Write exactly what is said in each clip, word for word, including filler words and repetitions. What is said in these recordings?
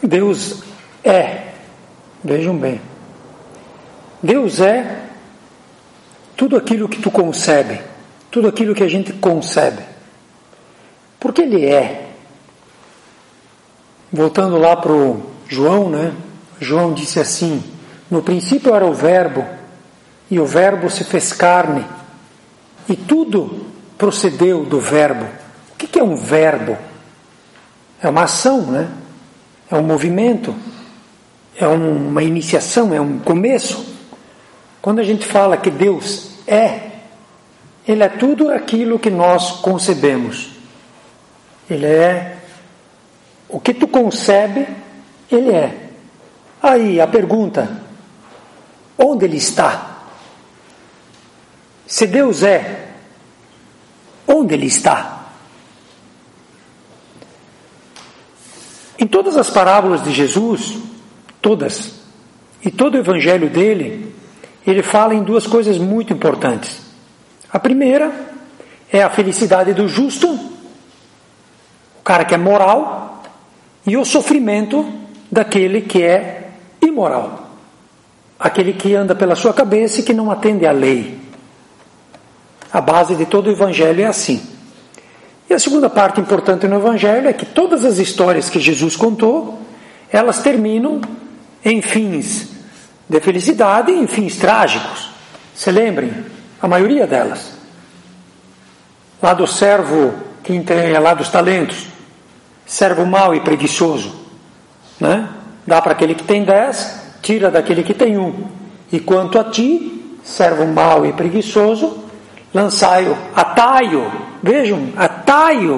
Deus é, vejam bem, Deus é tudo aquilo que tu concebe, tudo aquilo que a gente concebe. Porque Ele é. Voltando lá para o João, né? João disse assim: no princípio era o Verbo, e o Verbo se fez carne, e tudo procedeu do Verbo. O que é um verbo? É uma ação, né? É um movimento, é uma iniciação, é um começo. Quando a gente fala que Deus é, Ele é tudo aquilo que nós concebemos. Ele é o que tu concebe, Ele é. Aí a pergunta: onde Ele está? Se Deus é, onde Ele está? Em todas as parábolas de Jesus, todas, e todo o evangelho dele, ele fala em duas coisas muito importantes. A primeira é a felicidade do justo, o cara que é moral, e o sofrimento daquele que é imoral, aquele que anda pela sua cabeça e que não atende à lei. A base de todo o evangelho é assim. E a segunda parte importante no evangelho é que todas as histórias que Jesus contou, elas terminam em fins de felicidade e em fins trágicos. Se lembrem, a maioria delas. Lá do servo que entrega lá dos talentos, servo mau e preguiçoso, né? Dá para aquele que tem dez, tira daquele que tem um. E quanto a ti, servo mau e preguiçoso, lançai-o, atai-o, vejam, atai-o,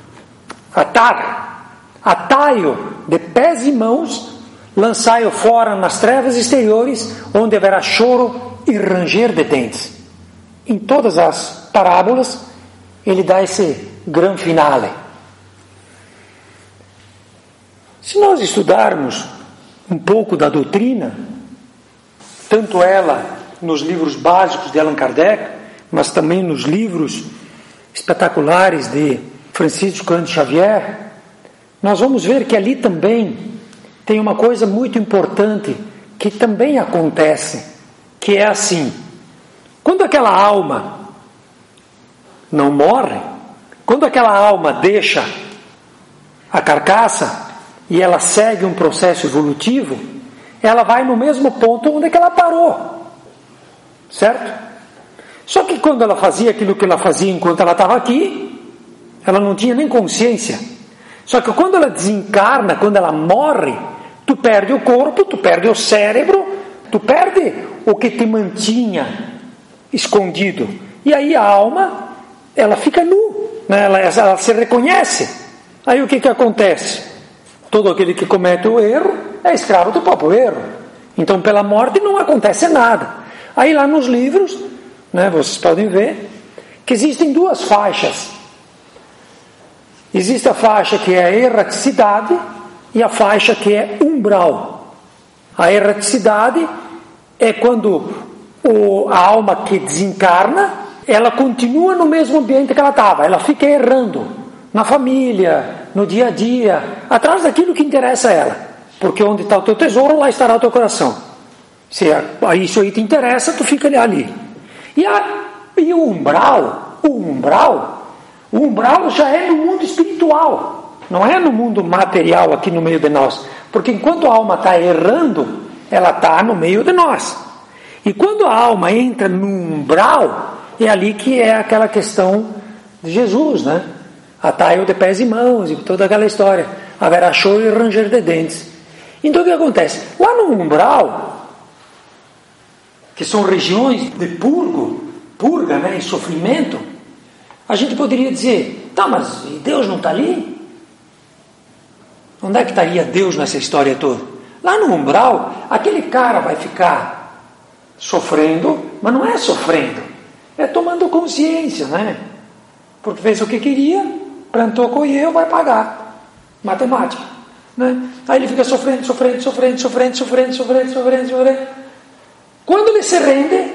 atar, atai-o de pés e mãos, lançai-o fora nas trevas exteriores, onde haverá choro e ranger de dentes. Em todas as parábolas, ele dá esse gran finale. Se nós estudarmos um pouco da doutrina, tanto ela nos livros básicos de Allan Kardec, mas também nos livros espetaculares de Francisco Cândido Xavier, nós vamos ver que ali também tem uma coisa muito importante que também acontece, que é assim: quando aquela alma não morre, quando aquela alma deixa a carcaça e ela segue um processo evolutivo, ela vai no mesmo ponto onde que ela parou, certo? Só que quando ela fazia aquilo que ela fazia enquanto ela estava aqui, ela não tinha nem consciência. Só que quando ela desencarna, quando ela morre, tu perde o corpo, tu perde o cérebro, tu perde o que te mantinha escondido. E aí a alma, ela fica nu, né? ela, ela se reconhece. Aí o que que acontece? Todo aquele que comete o erro é escravo do próprio erro. Então pela morte não acontece nada. Aí lá nos livros, né, vocês podem ver que existem duas faixas. Existe a faixa que é a erraticidade e a faixa que é umbral. A erraticidade é quando o, a alma que desencarna, ela continua no mesmo ambiente que ela estava, ela fica errando na família, no dia a dia, atrás daquilo que interessa a ela, porque onde está o teu tesouro, lá estará o teu coração. Se isso aí te interessa, tu fica ali. E, a, e o umbral, o umbral, o umbral já é no mundo espiritual, não é no mundo material aqui no meio de nós, porque enquanto a alma está errando, ela está no meio de nós. E quando a alma entra no umbral, é ali que é aquela questão de Jesus, né? Atai-o de pés e mãos, e toda aquela história. Haverá choro e ranger de dentes. Então o que acontece? Lá no umbral, que são regiões de purgo, purga, né, e sofrimento, a gente poderia dizer: tá, mas Deus não está ali? Onde é que estaria Deus nessa história toda? Lá no umbral, aquele cara vai ficar sofrendo, mas não é sofrendo, é tomando consciência, né? Porque fez o que queria, plantou, colheu, vai pagar. Matemática, né? Aí ele fica sofrendo, sofrendo, sofrendo, sofrendo, sofrendo, sofrendo, sofrendo, sofrendo. Quando ele se rende,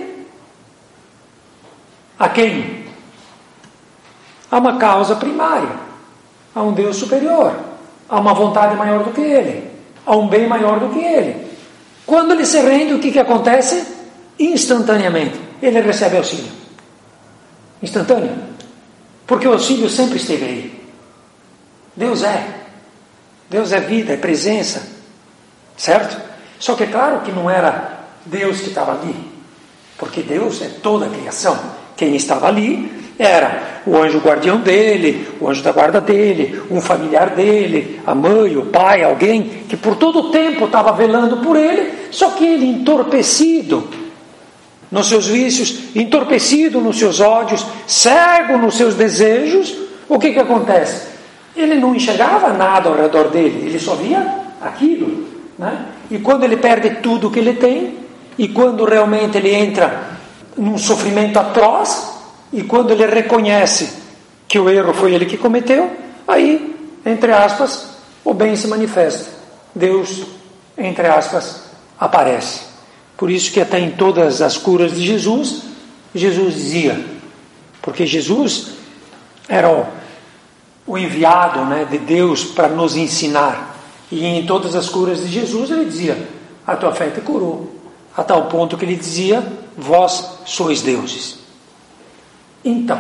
a quem? A uma causa primária, a um Deus superior, a uma vontade maior do que ele. a um bem maior do que ele. Quando ele se rende, o que, que acontece? Instantaneamente, ele recebe auxílio. Instantâneo. Porque o auxílio sempre esteve aí. Deus é. Deus é vida, é presença. Certo? Só que é claro que não era Deus que estava ali. Porque Deus é toda a criação. Quem estava ali era o anjo guardião dele, o anjo da guarda dele, um familiar dele, a mãe, o pai, alguém que por todo o tempo estava velando por ele, só que ele entorpecido nos seus vícios, entorpecido nos seus ódios, cego nos seus desejos, o que que acontece? Ele não enxergava nada ao redor dele, ele só via aquilo, né? E quando ele perde tudo que ele tem, e quando realmente ele entra num sofrimento atroz, e quando ele reconhece que o erro foi ele que cometeu, aí, entre aspas, o bem se manifesta. Deus, entre aspas, aparece. Por isso que até em todas as curas de Jesus, Jesus dizia, porque Jesus era o, o enviado, né, de Deus para nos ensinar. E em todas as curas de Jesus ele dizia, a tua fé te curou. A tal ponto que ele dizia, vós sois deuses. Então,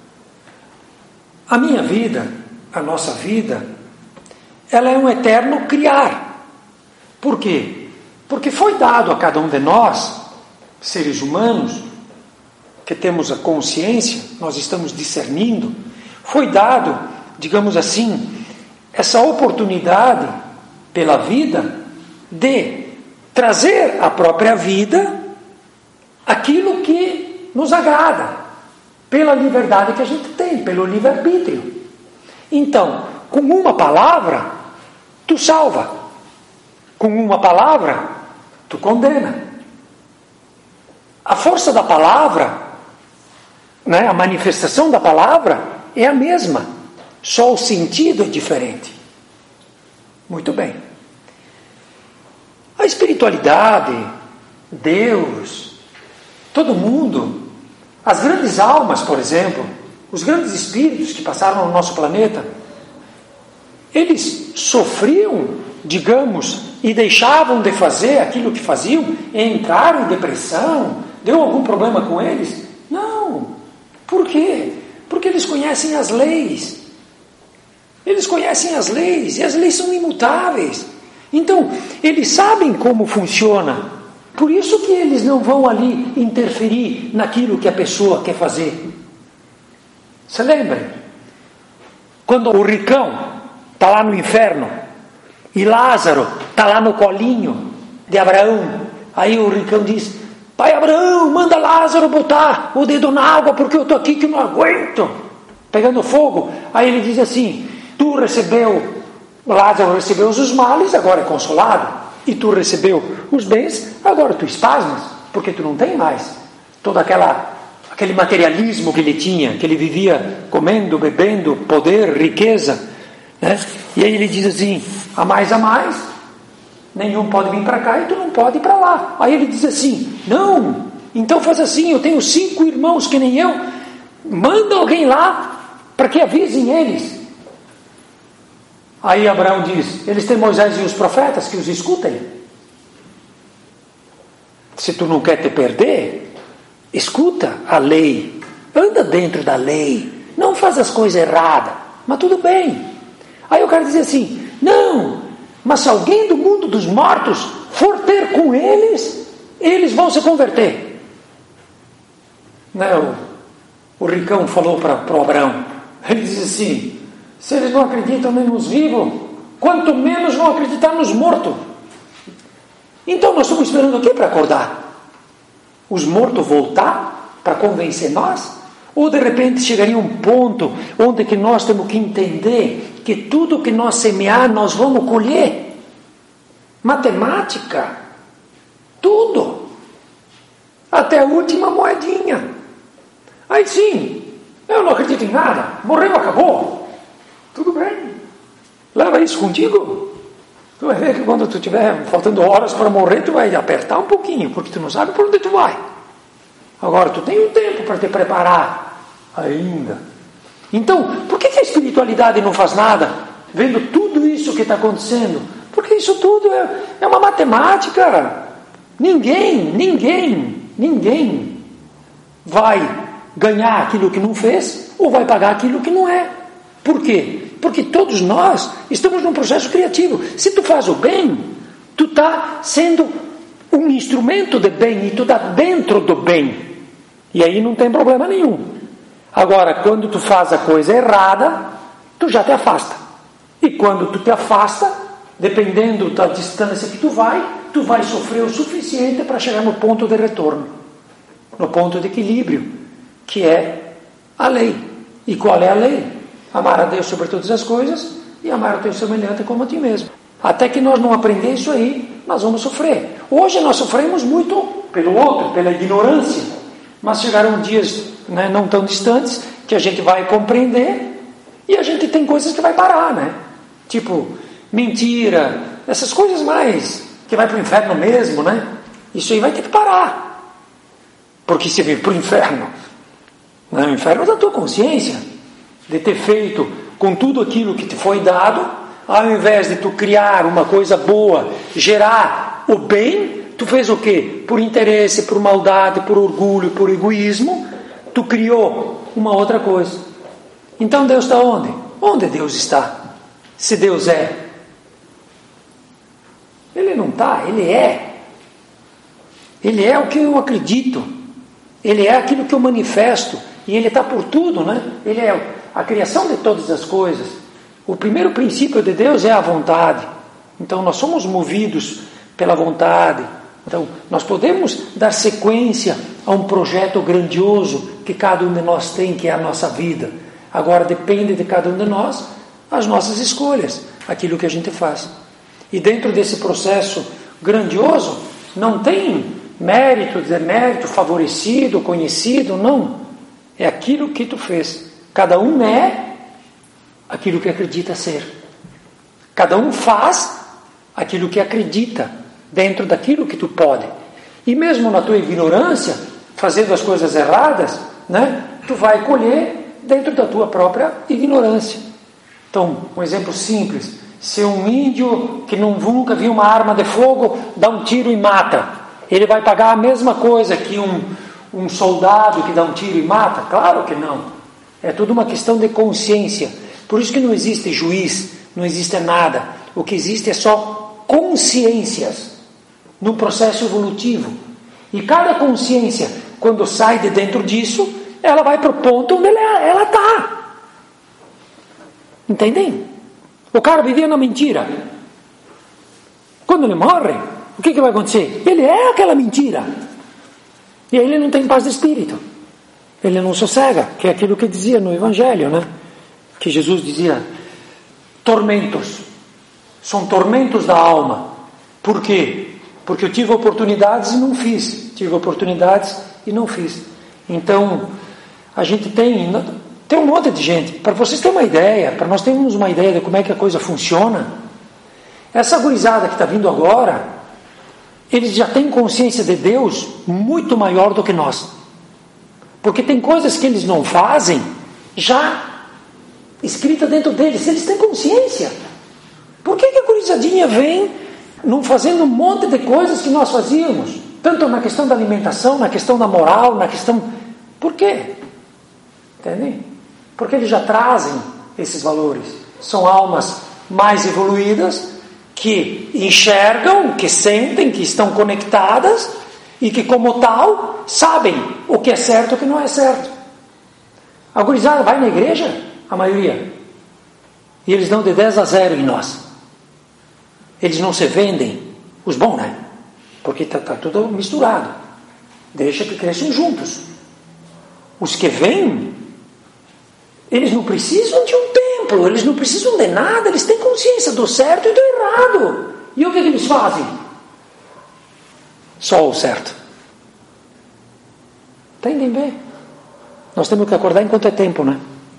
a minha vida, a nossa vida, ela é um eterno criar. Por quê? Porque foi dado a cada um de nós, seres humanos, que temos a consciência, nós estamos discernindo, foi dado, digamos assim, essa oportunidade pela vida de trazer à própria vida aquilo que nos agrada. Pela liberdade que a gente tem, pelo livre-arbítrio. Então, com uma palavra, tu salva. Com uma palavra, tu condena. A força da palavra, né, a manifestação da palavra é a mesma, só o sentido é diferente. Muito bem. A espiritualidade, Deus, todo mundo, as grandes almas, por exemplo, os grandes espíritos que passaram no nosso planeta, eles sofriam, digamos, e deixavam de fazer aquilo que faziam, entraram em depressão, deu algum problema com eles? Não. Por quê? Porque eles conhecem as leis. Eles conhecem as leis, e as leis são imutáveis. Então, eles sabem como funciona. Por isso que eles não vão ali interferir naquilo que a pessoa quer fazer. Você lembra? Quando o ricão está lá no inferno e Lázaro está lá no colinho de Abraão, aí o ricão diz, pai Abraão, manda Lázaro botar o dedo na água porque eu estou aqui que não aguento, pegando fogo. Aí ele diz assim, tu recebeu, Lázaro recebeu os males, agora é consolado. E tu recebeu os bens, agora tu espasmas, porque tu não tem mais todo aquela, aquele materialismo que ele tinha, que ele vivia comendo, bebendo, poder, riqueza, né? E aí ele diz assim, a mais a mais, nenhum pode vir para cá e tu não pode ir para lá. Aí ele diz assim, não, então faz assim, eu tenho cinco irmãos que nem eu, manda alguém lá para que avisem eles. Aí Abraão diz, eles têm Moisés e os profetas, que os escutem. Se tu não quer te perder, escuta a lei, anda dentro da lei, não faz as coisas erradas, mas tudo bem. Aí o cara diz assim, não, mas se alguém do mundo dos mortos for ter com eles, eles vão se converter. Né, o, o ricão falou para o Abraão, ele diz assim, se eles não acreditam nem nos vivos, quanto menos vão acreditar nos mortos. Então nós estamos esperando o quê para acordar? Os mortos voltar para convencer nós? Ou de repente chegaria um ponto onde que nós temos que entender que tudo que nós semear nós vamos colher? Matemática, tudo, até a última moedinha. Aí sim, eu não acredito em nada, morreu, acabou. Tudo bem, leva isso contigo. Tu vai ver que quando tu estiver faltando horas para morrer, tu vai apertar um pouquinho, porque tu não sabe por onde tu vai. Agora, tu tem um tempo para te preparar ainda. Então, por que, que a espiritualidade não faz nada? Vendo tudo isso que está acontecendo? Porque a isso tudo é, é uma matemática. Ninguém, ninguém, ninguém vai ganhar aquilo que não fez ou vai pagar aquilo que não é. Por quê? Porque todos nós estamos num processo criativo. Se tu faz o bem, tu está sendo um instrumento de bem e tu está dentro do bem. E aí não tem problema nenhum. Agora, quando tu faz a coisa errada, tu já te afasta. E quando tu te afasta, dependendo da distância que tu vai, tu vai sofrer o suficiente para chegar no ponto de retorno, no ponto de equilíbrio, que é a lei. E qual é a lei? Amar a Deus sobre todas as coisas e amar o teu semelhante como a ti mesmo. Até que nós não aprendemos isso aí, nós vamos sofrer. Hoje nós sofremos muito pelo outro, pela ignorância. Mas chegarão dias, né, não tão distantes que a gente vai compreender e a gente tem coisas que vai parar, né? Tipo, mentira, essas coisas mais que vai para o inferno mesmo, né? Isso aí vai ter que parar. Porque se vir para o inferno, né, o inferno é da tua consciência, de ter feito com tudo aquilo que te foi dado, ao invés de tu criar uma coisa boa, gerar o bem, tu fez o quê? Por interesse, por maldade, por orgulho, por egoísmo, tu criou uma outra coisa. Então Deus está onde? Onde Deus está? Se Deus é. Ele não está, Ele é. Ele é o que eu acredito. Ele é aquilo que eu manifesto. E Ele está por tudo, né? Ele é a criação de todas as coisas. O primeiro princípio de Deus é a vontade. Então nós somos movidos pela vontade. Então nós podemos dar sequência a um projeto grandioso que cada um de nós tem, que é a nossa vida. Agora depende de cada um de nós as nossas escolhas, aquilo que a gente faz. E dentro desse processo grandioso não tem mérito, demérito, favorecido, conhecido, não. É aquilo que tu fez. Cada um é aquilo que acredita ser. Cada um faz aquilo que acredita dentro daquilo que tu pode. E mesmo na tua ignorância, fazendo as coisas erradas, né, tu vai colher dentro da tua própria ignorância. Então, um exemplo simples. Se um índio que não, nunca viu uma arma de fogo dá um tiro e mata, ele vai pagar a mesma coisa que um, um soldado que dá um tiro e mata? Claro que não. É tudo uma questão de consciência. Por isso que não existe juiz, não existe nada. O que existe é só consciências num processo evolutivo. E cada consciência, quando sai de dentro disso, ela vai para o ponto onde ela está. Entendem? O cara vivia na mentira. Quando ele morre, o que, que vai acontecer? Ele é aquela mentira. E aí ele não tem paz de espírito. Ele não sossega, que é aquilo que dizia no Evangelho, né? Que Jesus dizia, tormentos. São tormentos da alma. Por quê? Porque eu tive oportunidades e não fiz. Tive oportunidades e não fiz. Então, a gente tem... Tem um monte de gente. Para vocês terem uma ideia, para nós termos uma ideia de como é que a coisa funciona, essa gurizada que está vindo agora, eles já têm consciência de Deus muito maior do que nós. Porque tem coisas que eles não fazem, já escrita dentro deles. Eles têm consciência. Por que, que a gurizadinha vem não fazendo um monte de coisas que nós fazíamos? Tanto na questão da alimentação, na questão da moral, na questão... Por quê? Entende? Porque eles já trazem esses valores. São almas mais evoluídas que enxergam, que sentem, que estão conectadas e que, como tal, sabem o que é certo e o que não é certo. A gurizada vai na igreja, a maioria, e eles dão de dez a zero em nós. Eles não se vendem, os bons, né? Porque está tá tudo misturado. Deixa que cresçam juntos. Os que vêm, eles não precisam de um templo, eles não precisam de nada, eles têm consciência do certo e do errado. E o que, que eles fazem? Só o certo. Entendem bem? Nós temos que acordar enquanto é tempo, né?